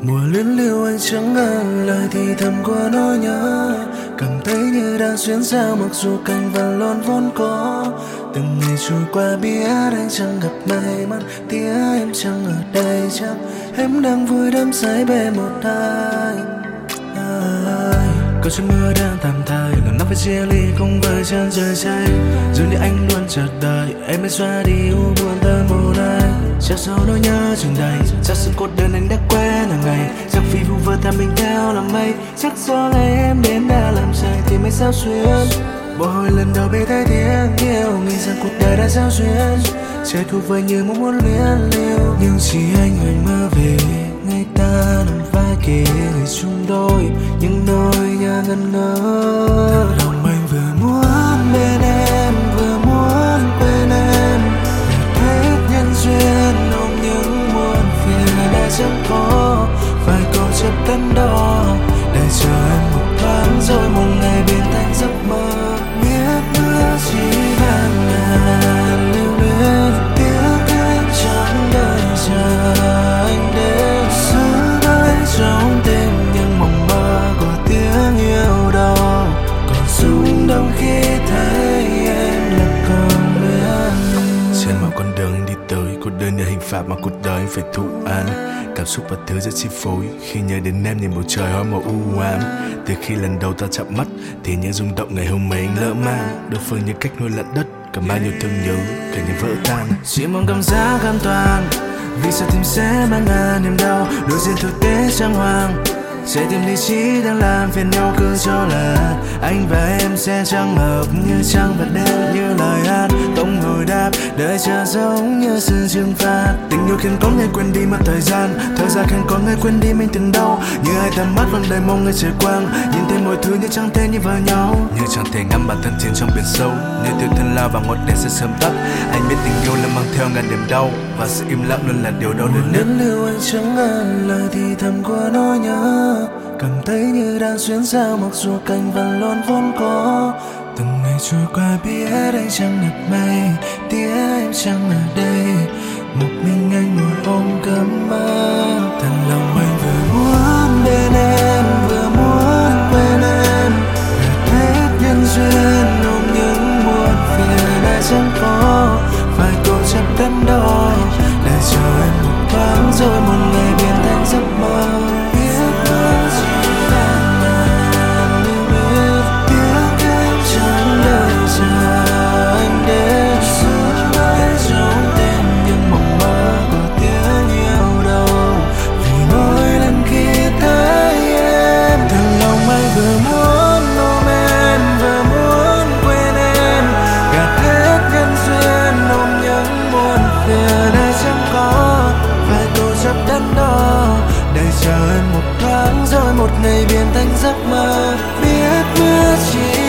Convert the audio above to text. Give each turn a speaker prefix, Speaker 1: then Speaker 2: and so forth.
Speaker 1: Mùa luyến lưu anh chẳng ngần lời thì thầm của nỗi nhớ, cảm thấy như đang xuyến sao mặc dù cành vàng luôn vốn có. Từng ngày trôi qua biết anh chẳng gặp may mắn, tía em chẳng ở đây chắc em đang vui đắm say bên một ai. Câu chuyện mưa đang tạm thời, lần nó phải chia ly cùng với chân trời cháy. Dường như anh luôn chờ đợi em mới xóa đi u buồn tới một ai. Chắc sau nỗi nhớ chừng đầy, chắc sự cốt đơn anh đã quen hàng ngày. Chắc vì vu vơ tham mình theo làm mây, chắc do ngày em đến đã làm say thì mới sao xuyên. Mỗi hồi lần đầu biết thấy tiếng yêu, nghĩ rằng cuộc đời đã giao duyên. Trái thuộc về như mong muốn luyến lưu, nhưng chỉ anh hoành mơ về ngày ta nằm vai kề người chung đôi những nỗi nhớ ngẩn ngơ. Lòng anh vừa muốn bên em, vừa muốn quên em, hết nhân duyên ôm những muộn phiền đã chẳng có. Vài câu chấp đắn đo để chờ em một thoáng, rồi một ngày biến thành giấc mơ. Biết mưa chỉ vàng ngàn lưu luyến, tiếc em chẳng đợi chờ anh đến. Giữ mãi trong tim những mộng mơ của tiếng yêu đó, còn rung động khi thấy em là con luyến. Trên mọi con đường anh đi tới, cuộc đời là hình phạt mà cuộc đời anh phải thụ án. Cảm xúc và thứ rất chi phối, khi nhớ đến em nhìn bầu trời hoa màu u ám. Từ khi lần đầu ta chạm mắt thì những rung động ngày hôm ấy anh lỡ mang. Đối phương như cách nuôi lẫn đất, cầm bao nhiêu thương nhớ cả như vỡ tan. Chỉ mong cảm giác an toàn, vì sao tim sẽ mang ngàn niềm đau. Đối diện thực tế trang hoàng, sẽ tìm lý trí đang làm phiền nhau. Cứ cho là anh và em sẽ chẳng hợp, như trăng và đêm như lời hát không hồi đáp, đợi chờ giống như sự trừng phạt. Tình yêu khiến con người quên đi mất thời gian, thời gian khiến con người quên đi mình từng đau. Như hai tầm mắt vẫn đầy mong người trời quang, nhìn thấy mọi thứ như chẳng thể như vào nhau. Như chẳng thể ngắm bản thân chìm trong biển sâu, như thiếu thân lao và ngọn đèn sẽ sớm tắt. Anh biết tình yêu là mang theo ngàn niềm đau, và sự im lặng luôn là điều đau đớn nhất. Lưu anh chẳng ngần lời thì thầm của nỗi nhớ, cảm thấy như đang xuyến sao mặc dù cành vàng luôn vốn có. Từng ngày trôi qua biết anh chẳng gặp may, tía em chẳng ở đây, một mình anh ngồi ôm cơm mơ. Thật lòng anh vừa muốn bên em, vừa muốn quên em, hết nhân duyên ôm những muộn phiền đã chẳng có. Vài câu chấp đắn đo để chờ em một thoáng, rồi một ngày biến thành giấc mơ. Chờ em một thoáng, rồi một ngày biến thành giấc mơ. Biết mưa chỉ